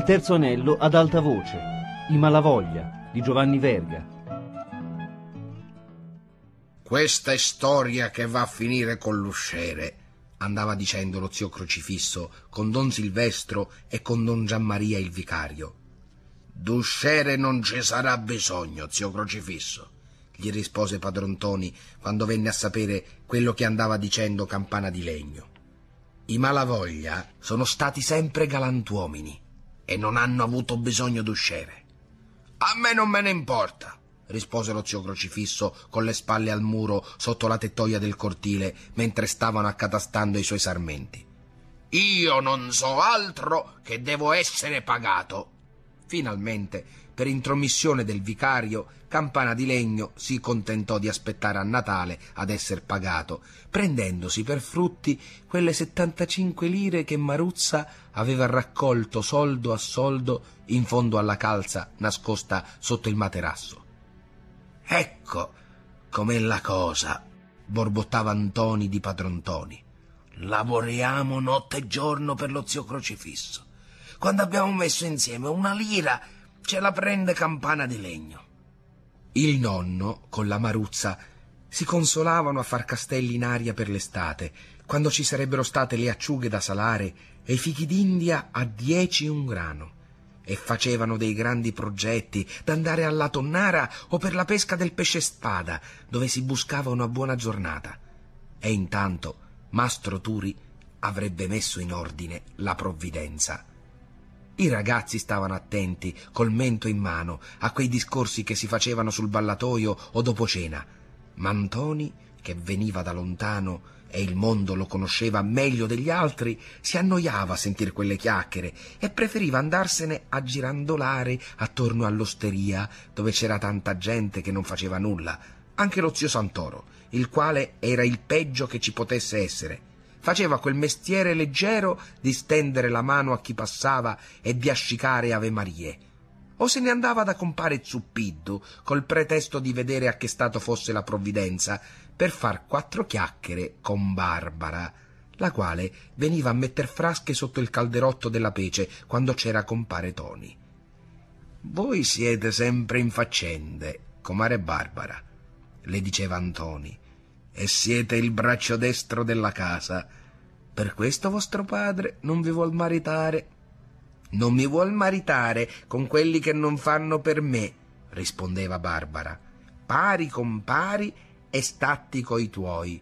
terzo anello ad alta voce, I Malavoglia di Giovanni Verga. Questa è storia che va a finire con l'usciere, andava dicendo lo zio Crocifisso con don Silvestro e con don Gianmaria il vicario. D'usciere non ci sarà bisogno, zio Crocifisso, gli rispose padron Ntoni quando venne a sapere quello che andava dicendo Campana di Legno. I Malavoglia sono stati sempre galantuomini e non hanno avuto bisogno d'usciere. A me non me ne importa, rispose lo zio Crocifisso con le spalle al muro sotto la tettoia del cortile mentre stavano accatastando i suoi sarmenti. Io non so altro che devo essere pagato. Finalmente, per intromissione del vicario, Campana di Legno si contentò di aspettare a Natale ad esser pagato, prendendosi per frutti quelle 75 lire che Maruzza aveva raccolto soldo a soldo in fondo alla calza nascosta sotto il materasso. Ecco com'è la cosa, borbottava Ntoni di padron Ntoni. Lavoriamo notte e giorno per lo zio Crocifisso. Quando abbiamo messo insieme una lira, ce la prende Campana di Legno. Il nonno, con la Maruzza, si consolavano a far castelli in aria per l'estate, quando ci sarebbero state le acciughe da salare e i fichi d'India a 10 un grano, e facevano dei grandi progetti d'andare alla tonnara o per la pesca del pesce spada, dove si buscava una buona giornata. E intanto Mastro Turi avrebbe messo in ordine la provvidenza. I ragazzi stavano attenti, col mento in mano, a quei discorsi che si facevano sul ballatoio o dopo cena. Ma Ntoni, che veniva da lontano e il mondo lo conosceva meglio degli altri, si annoiava a sentir quelle chiacchiere e preferiva andarsene a girandolare attorno all'osteria, dove c'era tanta gente che non faceva nulla, anche lo zio Santoro, il quale era il peggio che ci potesse essere. Faceva quel mestiere leggero di stendere la mano a chi passava e di ascicare avemarie. O se ne andava da compare Zuppiddu col pretesto di vedere a che stato fosse la provvidenza per far 4 chiacchiere con Barbara, la quale veniva a metter frasche sotto il calderotto della pece quando c'era compare Toni. Voi siete sempre in faccende, comare Barbara, le diceva Ntoni, e siete il braccio destro della casa. Per questo vostro padre non vi vuol maritare. Non mi vuol maritare con quelli che non fanno per me, rispondeva Barbara. Pari con pari e statti coi tuoi.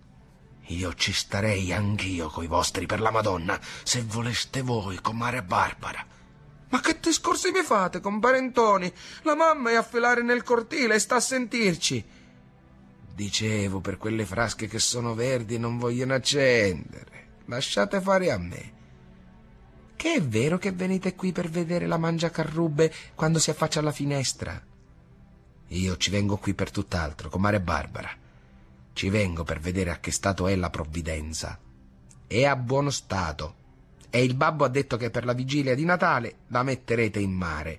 Io ci starei anch'io coi vostri, per la Madonna, se voleste voi, comare Barbara. Ma che discorsi mi fate, compare Ntoni? La mamma è a filare nel cortile e sta a sentirci. Dicevo, per quelle frasche che sono verdi e non vogliono accendere. Lasciate fare a me. Che è vero che venite qui per vedere la mangiacarrubbe quando si affaccia alla finestra? Io ci vengo qui per tutt'altro, comare Barbara. Ci vengo per vedere a che stato è la provvidenza. È a buono stato. E il babbo ha detto che per la vigilia di Natale la metterete in mare.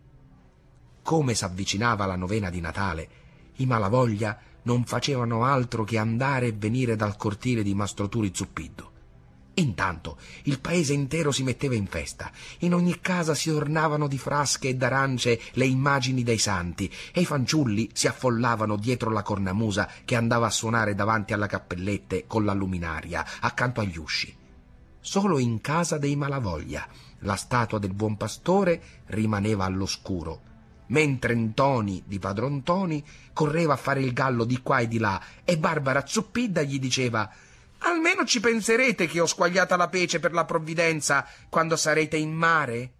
Come s'avvicinava la novena di Natale, i Malavoglia non facevano altro che andare e venire dal cortile di Mastro Turi Zuppiddu. Intanto il paese intero si metteva in festa. In ogni casa si ornavano di frasche e d'arance le immagini dei santi e i fanciulli si affollavano dietro la cornamusa che andava a suonare davanti alla cappellette con la luminaria accanto agli usci. Solo in casa dei Malavoglia la statua del buon pastore rimaneva all'oscuro, mentre Ntoni di padron Ntoni correva a fare il gallo di qua e di là e Barbara Zuppidda gli diceva: almeno ci penserete che ho squagliata la pece per la provvidenza quando sarete in mare?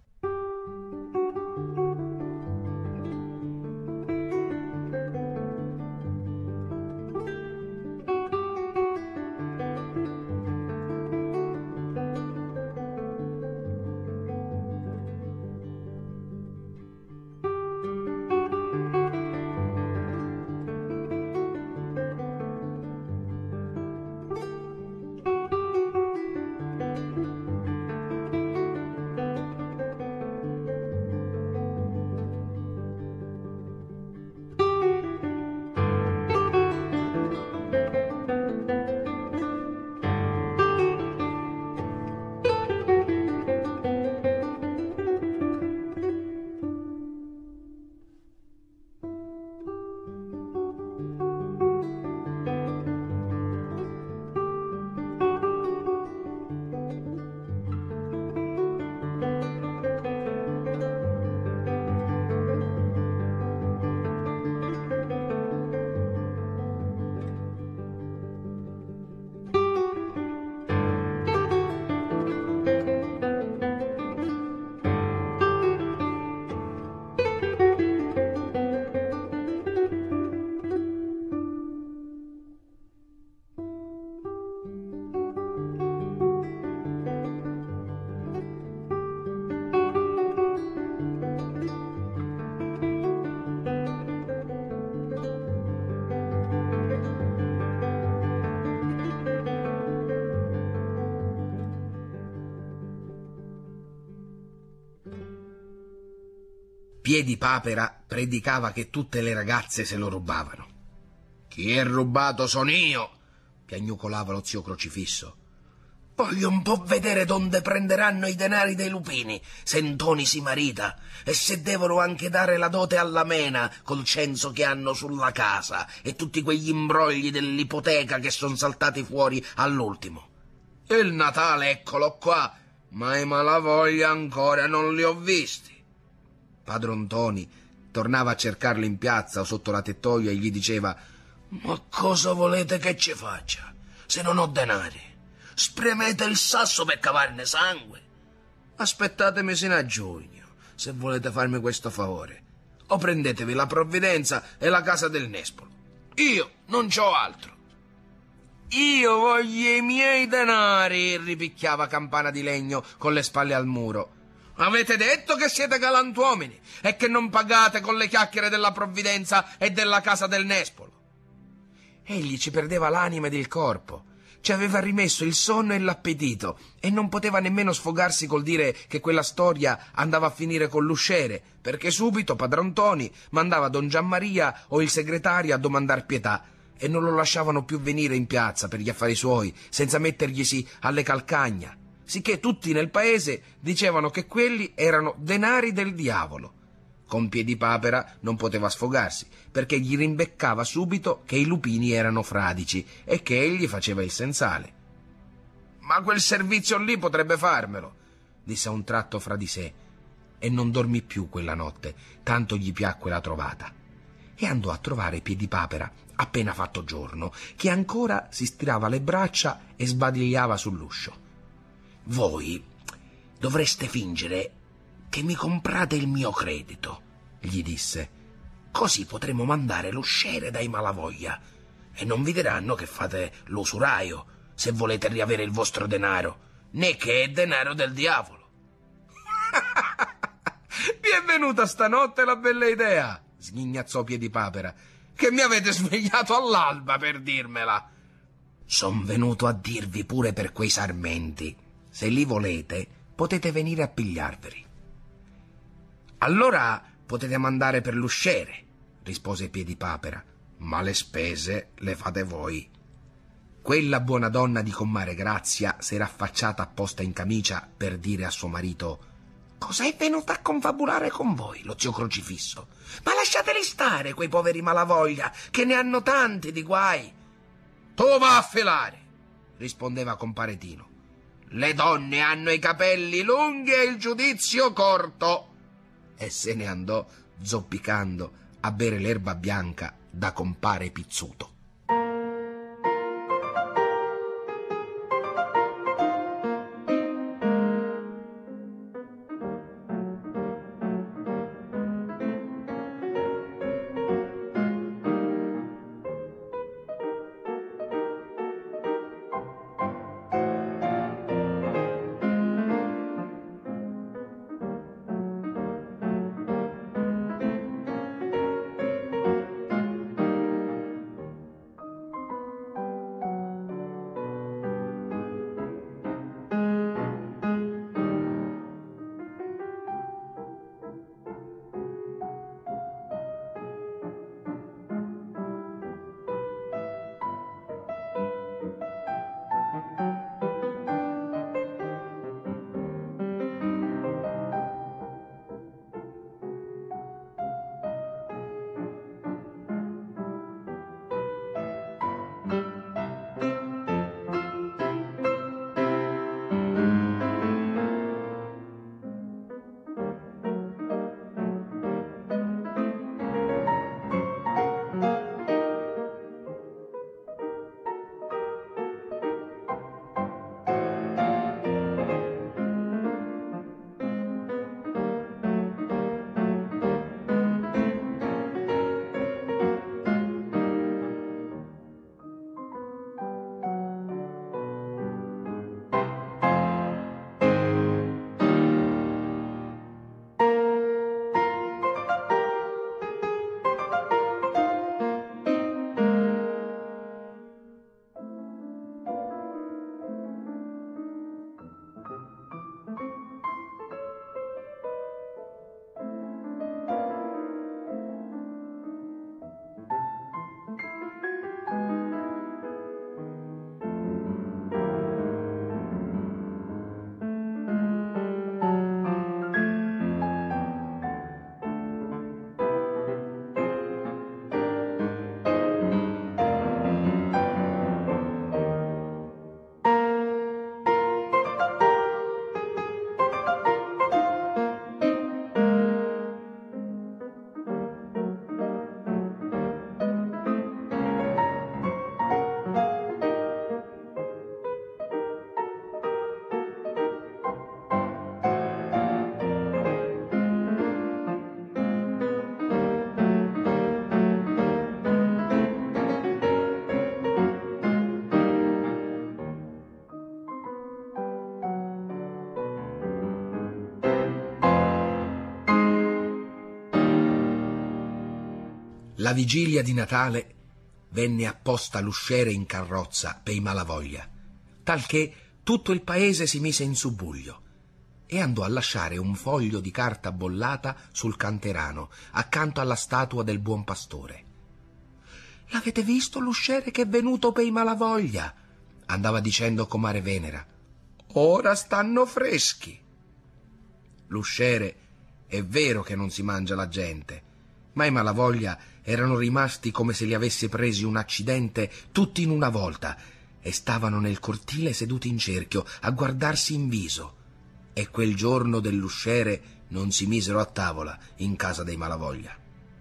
Piedipapera predicava che tutte le ragazze se lo rubavano. «Chi è rubato sono io», piagnucolava lo zio Crocifisso. «Voglio un po' vedere donde prenderanno i denari dei lupini se Ntoni si marita e se devono anche dare la dote alla Mena col censo che hanno sulla casa e tutti quegli imbrogli dell'ipoteca che sono saltati fuori all'ultimo. Il Natale eccolo qua, ma i Malavoglia ancora non li ho visti». Padron Ntoni tornava a cercarlo in piazza o sotto la tettoia e gli diceva: «Ma cosa volete che ci faccia se non ho denari? Spremete il sasso per cavarne sangue. Aspettatemi sino a giugno, se volete farmi questo favore. O prendetevi la provvidenza e la casa del Nespolo. Io non c'ho altro». «Io voglio i miei denari», ripicchiava Campana di Legno con le spalle al muro. «Avete detto che siete galantuomini e che non pagate con le chiacchiere della provvidenza e della casa del Nespolo». Egli ci perdeva l'anima ed il corpo. Ci aveva rimesso il sonno e l'appetito e non poteva nemmeno sfogarsi col dire che quella storia andava a finire con l'usciere, perché subito padron Ntoni mandava don Giammaria o il segretario a domandar pietà e non lo lasciavano più venire in piazza per gli affari suoi senza metterglisi alle calcagna, sicché tutti nel paese dicevano che quelli erano denari del diavolo. Con Piedipapera non poteva sfogarsi, perché gli rimbeccava subito che i lupini erano fradici e che egli faceva il sensale. «Ma quel servizio lì potrebbe farmelo», disse a un tratto fra di sé, e non dormì più quella notte, tanto gli piacque la trovata. E andò a trovare Piedipapera, appena fatto giorno, che ancora si stirava le braccia e sbadigliava sull'uscio. «Voi dovreste fingere che mi comprate il mio credito», gli disse. «Così potremo mandare l'usciere dai Malavoglia e non vi diranno che fate l'usuraio se volete riavere il vostro denaro, né che è denaro del diavolo». «Vi è venuta stanotte la bella idea», sghignazzò Piedipapera, «che mi avete svegliato all'alba per dirmela». «Son venuto a dirvi pure per quei sarmenti. Se li volete potete venire a pigliarveli». «Allora potete mandare per l'usciere», rispose Piedipapera, «ma le spese le fate voi». Quella buona donna di comare Grazia s'era affacciata apposta in camicia per dire a suo marito: «Cosa è venuta a confabulare con voi lo zio Crocifisso? Ma lasciateli stare quei poveri Malavoglia, che ne hanno tanti di guai». «Tu va a filare», rispondeva compare Tino. «Le donne hanno i capelli lunghi e il giudizio corto». E se ne andò zoppicando a bere l'erba bianca da compare Pizzuto. La vigilia di Natale venne apposta l'usciere in carrozza per i Malavoglia, talché tutto il paese si mise in subbuglio e andò a lasciare un foglio di carta bollata sul canterano, accanto alla statua del buon pastore. «L'avete visto l'usciere che è venuto per i Malavoglia?» andava dicendo comare Venera. «Ora stanno freschi». L'usciere è vero che non si mangia la gente, ma i Malavoglia erano rimasti come se li avesse presi un accidente tutti in una volta e stavano nel cortile seduti in cerchio a guardarsi in viso. E quel giorno dell'usciere non si misero a tavola in casa dei Malavoglia.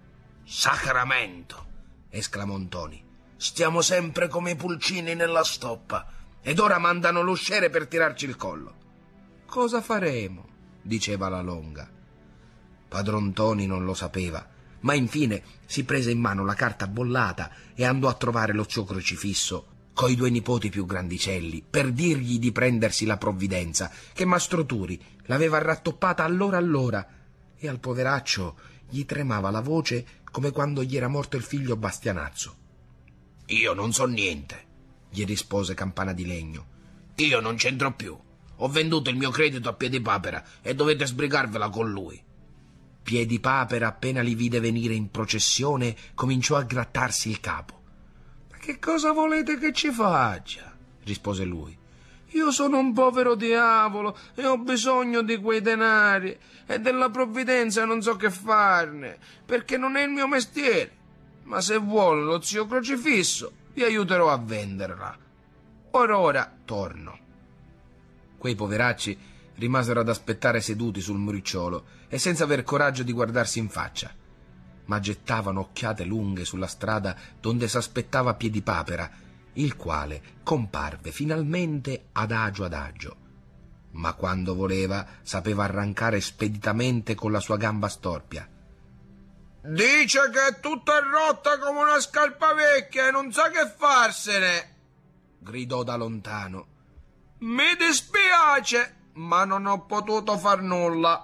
«Sacramento!» esclamò Ntoni. «Stiamo sempre come i pulcini nella stoppa ed ora mandano l'usciere per tirarci il collo». «Cosa faremo?» diceva la Longa. Padron Ntoni non lo sapeva, ma infine si prese in mano la carta bollata e andò a trovare lo zio Crocifisso coi due nipoti più grandicelli per dirgli di prendersi la provvidenza, che Mastro Turi l'aveva rattoppata allora e al poveraccio gli tremava la voce come quando gli era morto il figlio Bastianazzo. «Io non so niente», gli rispose Campana di Legno. «Io non c'entro più. Ho venduto il mio credito a Piedipapera e dovete sbrigarvela con lui». Piedipapera, appena li vide venire in processione, cominciò a grattarsi il capo. «Ma che cosa volete che ci faccia?» rispose lui. «Io sono un povero diavolo e ho bisogno di quei denari e della provvidenza non so che farne, perché non è il mio mestiere. Ma se vuole lo zio Crocifisso, vi aiuterò a venderla. Ora torno». Quei poveracci rimasero ad aspettare seduti sul muricciolo e senza aver coraggio di guardarsi in faccia, ma gettavano occhiate lunghe sulla strada donde s'aspettava Piedipapera, il quale comparve finalmente adagio adagio. Ma quando voleva sapeva arrancare speditamente con la sua gamba storpia. «Dice che è tutta rotta come una scarpa vecchia e non sa che farsene!» gridò da lontano. «Mi dispiace, ma non ho potuto far nulla».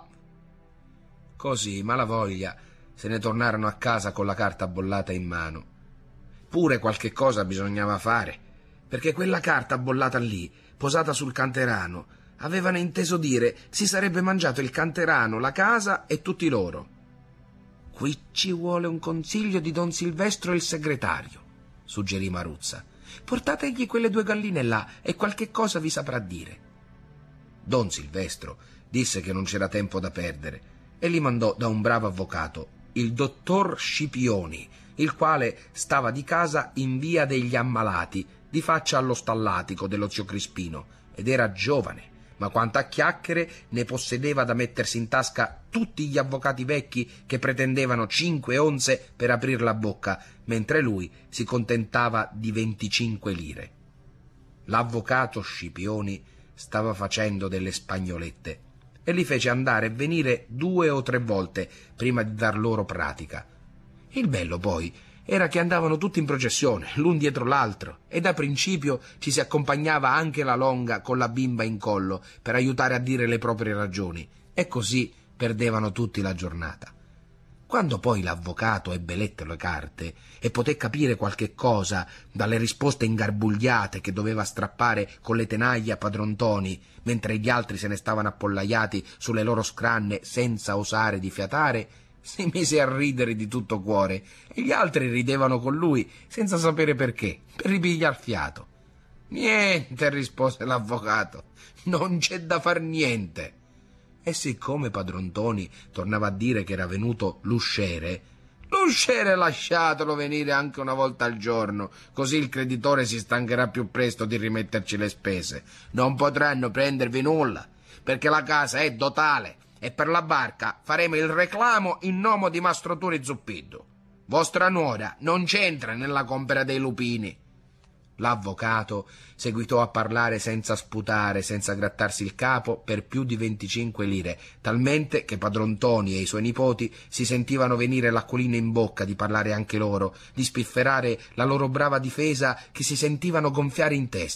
Così i Malavoglia se ne tornarono a casa con la carta bollata in mano. Pure qualche cosa bisognava fare, perché quella carta bollata lì, posata sul canterano, avevano inteso dire si sarebbe mangiato il canterano, la casa e tutti loro. «Qui ci vuole un consiglio di don Silvestro il segretario», suggerì Maruzza. «Portategli quelle 2 galline là e qualche cosa vi saprà dire». Don Silvestro disse che non c'era tempo da perdere e li mandò da un bravo avvocato, il dottor Scipioni, il quale stava di casa in via degli Ammalati, di faccia allo stallatico dello zio Crispino, ed era giovane, ma quanto a chiacchiere ne possedeva da mettersi in tasca tutti gli avvocati vecchi che pretendevano 5 onze per aprir la bocca, mentre lui si contentava di 25 lire. L'avvocato Scipioni stava facendo delle spagnolette e li fece andare e venire 2 o 3 volte prima di dar loro pratica. Il bello poi era che andavano tutti in processione, l'un dietro l'altro, e da principio ci si accompagnava anche la Longa con la bimba in collo per aiutare a dire le proprie ragioni, e così perdevano tutti la giornata. Quando poi l'avvocato ebbe letto le carte e poté capire qualche cosa dalle risposte ingarbugliate che doveva strappare con le tenaglie a padron Ntoni, mentre gli altri se ne stavano appollaiati sulle loro scranne senza osare di fiatare, si mise a ridere di tutto cuore e gli altri ridevano con lui senza sapere perché, per ripigliar fiato. «Niente», rispose l'avvocato, «non c'è da far niente». E siccome padron Ntoni tornava a dire che era venuto l'usciere lasciatelo venire anche una volta al giorno, così il creditore si stancherà più presto di rimetterci le spese. Non potranno prendervi nulla, perché la casa è dotale e per la barca faremo il reclamo in nome di Mastro Turi Zuppiddu. Vostra nuora non c'entra nella compera dei lupini». L'avvocato seguitò a parlare senza sputare, senza grattarsi il capo, per più di 25 lire, talmente che padron Ntoni e i suoi nipoti si sentivano venire l'acquolina in bocca di parlare anche loro, di spifferare la loro brava difesa, che si sentivano gonfiare in testa,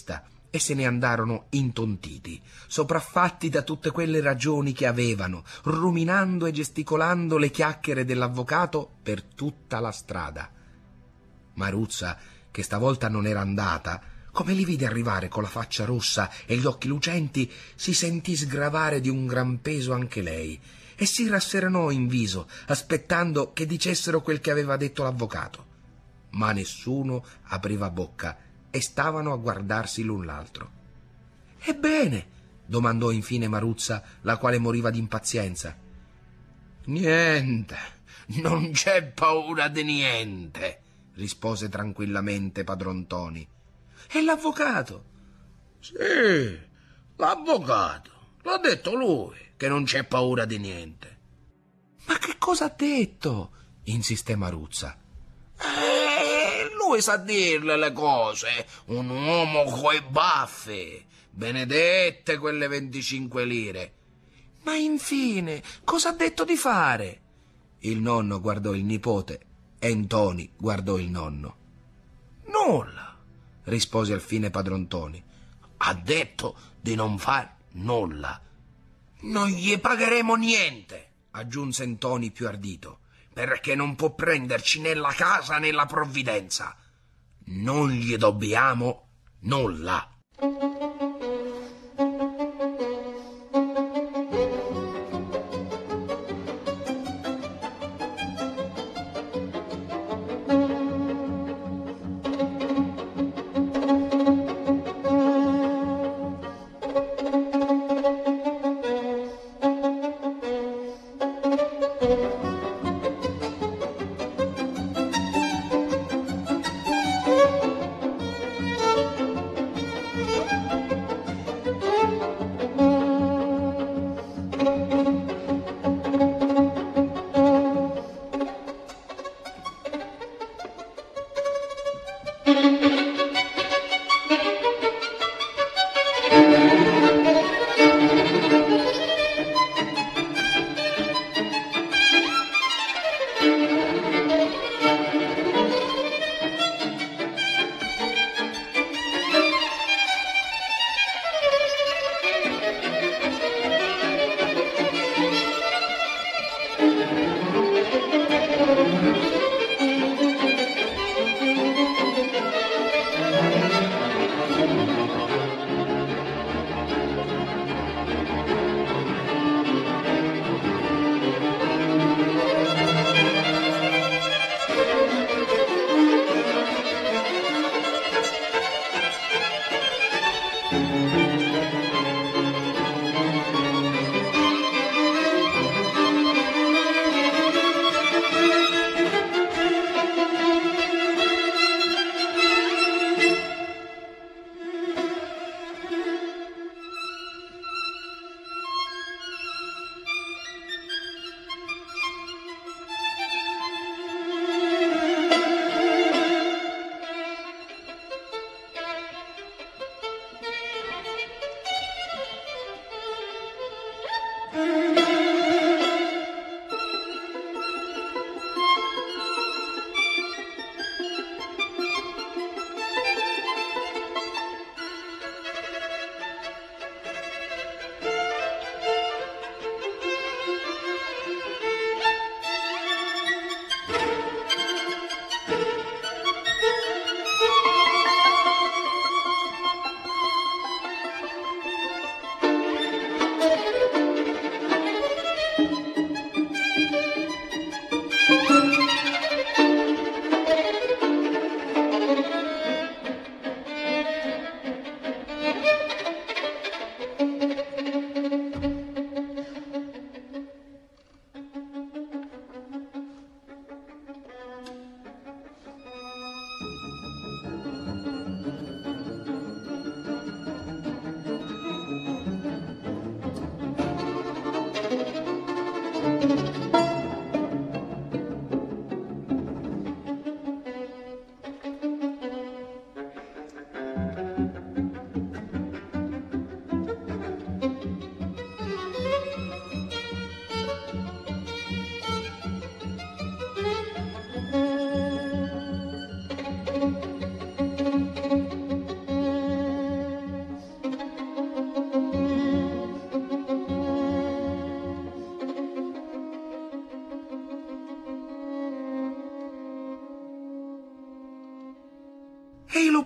e se ne andarono intontiti, sopraffatti da tutte quelle ragioni che avevano, ruminando e gesticolando le chiacchiere dell'avvocato per tutta la strada. Maruzza, che stavolta non era andata, come li vide arrivare con la faccia rossa e gli occhi lucenti, si sentì sgravare di un gran peso anche lei e si rasserenò in viso, aspettando che dicessero quel che aveva detto l'avvocato. Ma nessuno apriva bocca e stavano a guardarsi l'un l'altro. «Ebbene?» domandò infine Maruzza, la quale moriva d'impazienza. «Niente, non c'è paura di niente», rispose tranquillamente padron Ntoni. «E l'avvocato?» «Sì, l'avvocato. L'ha detto lui, che non c'è paura di niente». «Ma che cosa ha detto?» insisté Maruzza. Lui sa dirle le cose, un uomo coi baffi. Benedette quelle 25 lire. Ma infine, cosa ha detto di fare?» Il nonno guardò il nipote e Ntoni guardò il nonno. «Nulla», rispose alfine padron Ntoni. «Ha detto di non far nulla». «Non gli pagheremo niente», aggiunse Ntoni più ardito, «perché non può prenderci né la casa né la provvidenza. Non gli dobbiamo nulla».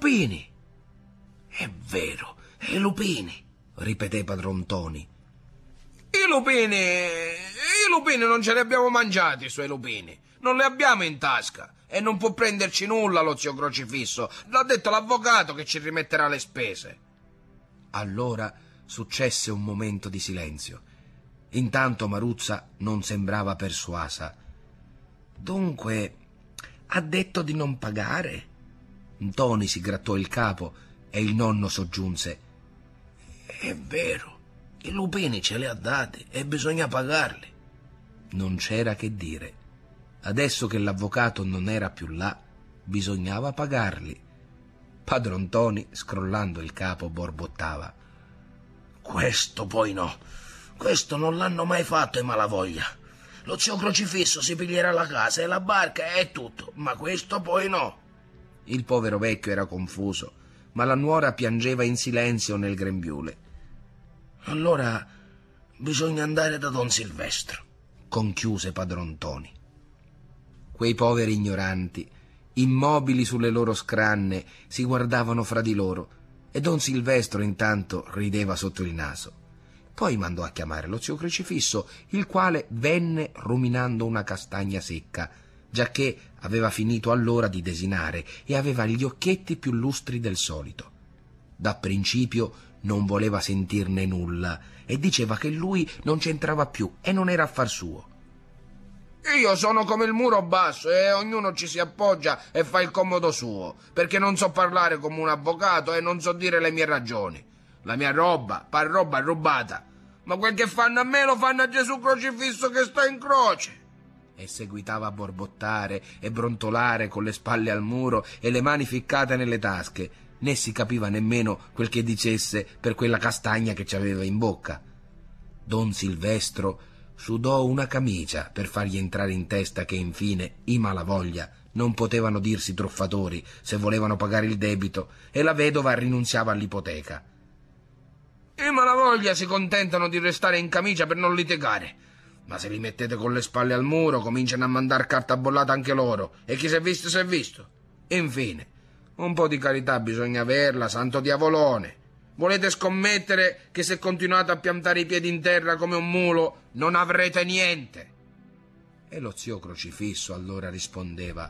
lupini. È vero, i lupini, ripeté padron Ntoni. I lupini non ce li abbiamo mangiati, i suoi lupini. Non li abbiamo in tasca e non può prenderci nulla lo zio Crocifisso. L'ha detto l'avvocato che ci rimetterà le spese. Allora successe un momento di silenzio. Intanto Maruzza non sembrava persuasa. Dunque, ha detto di non pagare? Ntoni si grattò il capo e il nonno soggiunse: è vero, i lupini ce li ha dati e bisogna pagarli. Non c'era che dire. Adesso che l'avvocato non era più là, bisognava pagarli. Padron Ntoni, scrollando il capo, borbottava: questo poi no, questo non l'hanno mai fatto i Malavoglia. Lo zio Crocifisso si piglierà la casa e la barca e tutto, ma questo poi no. Il povero vecchio era confuso, ma la nuora piangeva in silenzio nel grembiule. Allora bisogna andare da don Silvestro, conchiuse padron Ntoni. Quei poveri ignoranti, immobili sulle loro scranne, si guardavano fra di loro e don Silvestro intanto rideva sotto il naso. Poi mandò a chiamare lo zio Crocifisso, il quale venne ruminando una castagna secca, giacché aveva finito allora di desinare e aveva gli occhietti più lustri del solito. Da principio non voleva sentirne nulla e diceva che lui non c'entrava più e non era affar suo. Io sono come il muro basso e ognuno ci si appoggia e fa il comodo suo, perché non so parlare come un avvocato e non so dire le mie ragioni. La mia roba, par roba rubata, ma quel che fanno a me lo fanno a Gesù Crocifisso che sta in croce. E seguitava a borbottare e brontolare con le spalle al muro e le mani ficcate nelle tasche. Né si capiva nemmeno quel che dicesse per quella castagna che ci aveva in bocca. Don Silvestro sudò una camicia per fargli entrare in testa che infine i Malavoglia non potevano dirsi truffatori se volevano pagare il debito e la vedova rinunziava all'ipoteca. I Malavoglia si contentano di restare in camicia per non litigare, ma se li mettete con le spalle al muro cominciano a mandar carta bollata anche loro e chi si è visto si è visto. Infine, un po' di carità bisogna averla, santo diavolone. Volete scommettere che se continuate a piantare i piedi in terra come un mulo non avrete niente? E lo zio Crocifisso allora rispondeva: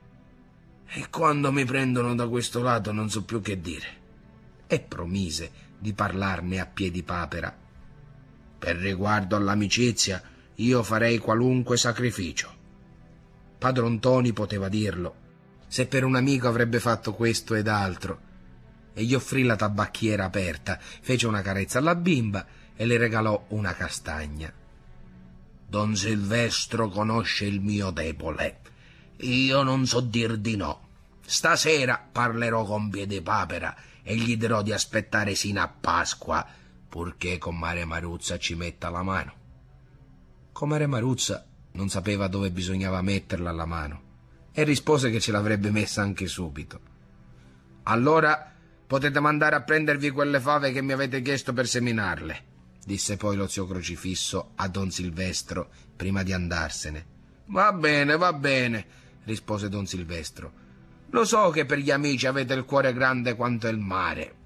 e quando mi prendono da questo lato non so più che dire. E promise di parlarne a Piedipapera. Per riguardo all'amicizia io farei qualunque sacrificio. Padron Ntoni poteva dirlo, se per un amico avrebbe fatto questo ed altro, e gli offrì la tabacchiera aperta, fece una carezza alla bimba e le regalò una castagna. Don Silvestro conosce il mio debole. Io non so dir di no. Stasera parlerò con Piedipapera e gli dirò di aspettare sino a Pasqua, purché comare Maruzza ci metta la mano. Comare Maruzza non sapeva dove bisognava metterla la mano e rispose che ce l'avrebbe messa anche subito. Allora potete mandare a prendervi quelle fave che mi avete chiesto per seminarle, disse poi lo zio Crocifisso a don Silvestro prima di andarsene. Va bene, rispose don Silvestro. Lo so che per gli amici avete il cuore grande quanto il mare.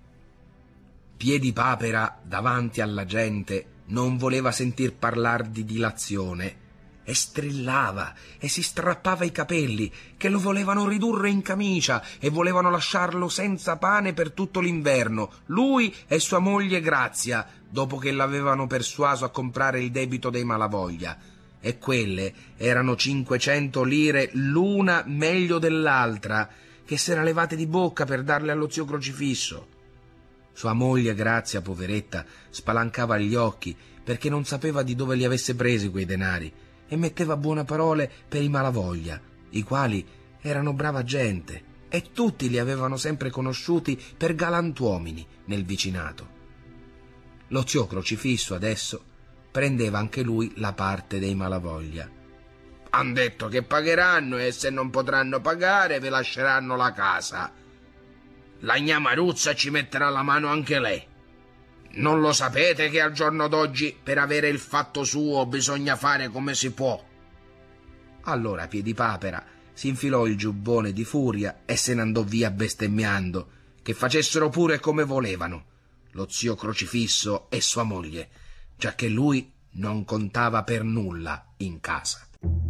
Piedipapera, davanti alla gente, non voleva sentir parlar di dilazione e strillava e si strappava i capelli, che lo volevano ridurre in camicia e volevano lasciarlo senza pane per tutto l'inverno, lui e sua moglie Grazia, dopo che l'avevano persuaso a comprare il debito dei Malavoglia. E quelle erano 500 lire l'una meglio dell'altra, che s'era levate di bocca per darle allo zio Crocifisso. Sua moglie Grazia, poveretta, spalancava gli occhi perché non sapeva di dove li avesse presi quei denari e metteva buone parole per i Malavoglia, i quali erano brava gente e tutti li avevano sempre conosciuti per galantuomini nel vicinato. Lo zio Crocifisso adesso prendeva anche lui la parte dei Malavoglia. Han detto che pagheranno e se non potranno pagare vi lasceranno la casa. La gnà Maruzza ci metterà la mano anche lei. Non lo sapete che al giorno d'oggi per avere il fatto suo bisogna fare come si può? Allora Piedipapera si infilò il giubbone di furia e se ne andò via bestemmiando che facessero pure come volevano, lo zio Crocifisso e sua moglie, giacché lui non contava per nulla in casa.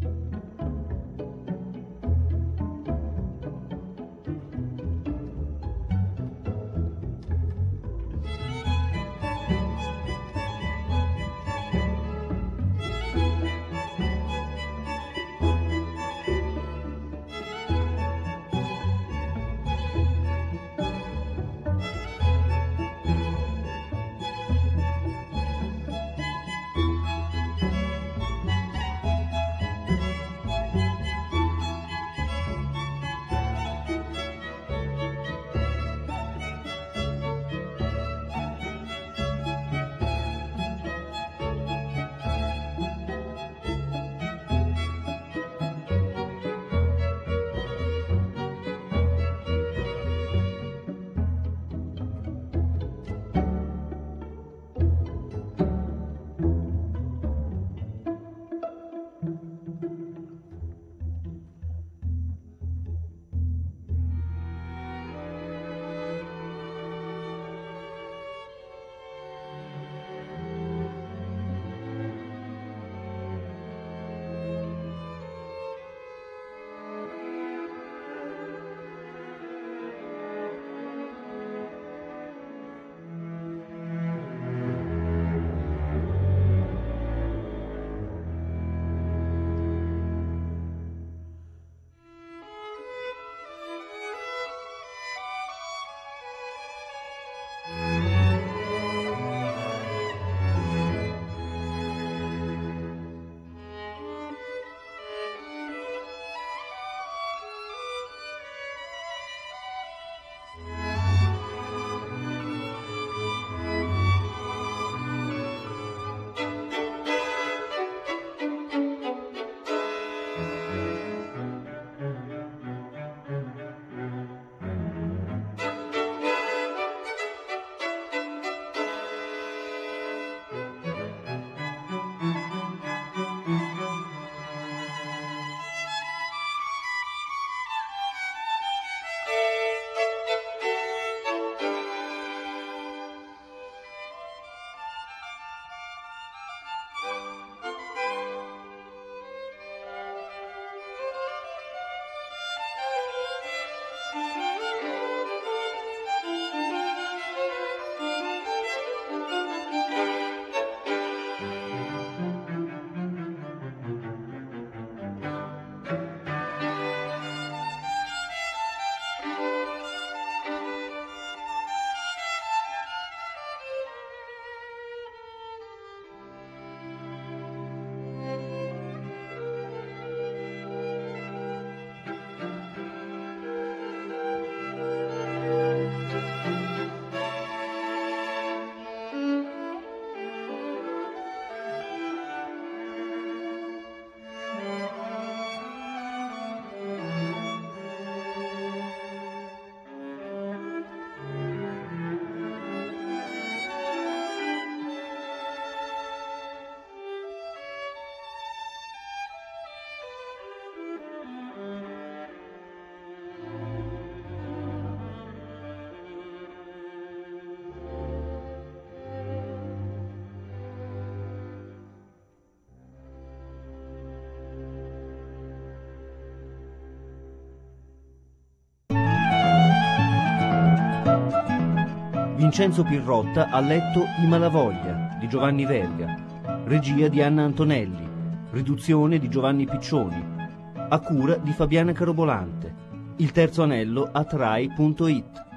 Vincenzo Pirrotta ha letto I Malavoglia di Giovanni Verga, regia di Anna Antonelli, riduzione di Giovanni Piccioni, a cura di Fabiana Carobolante. Il terzo anello a Trai.it.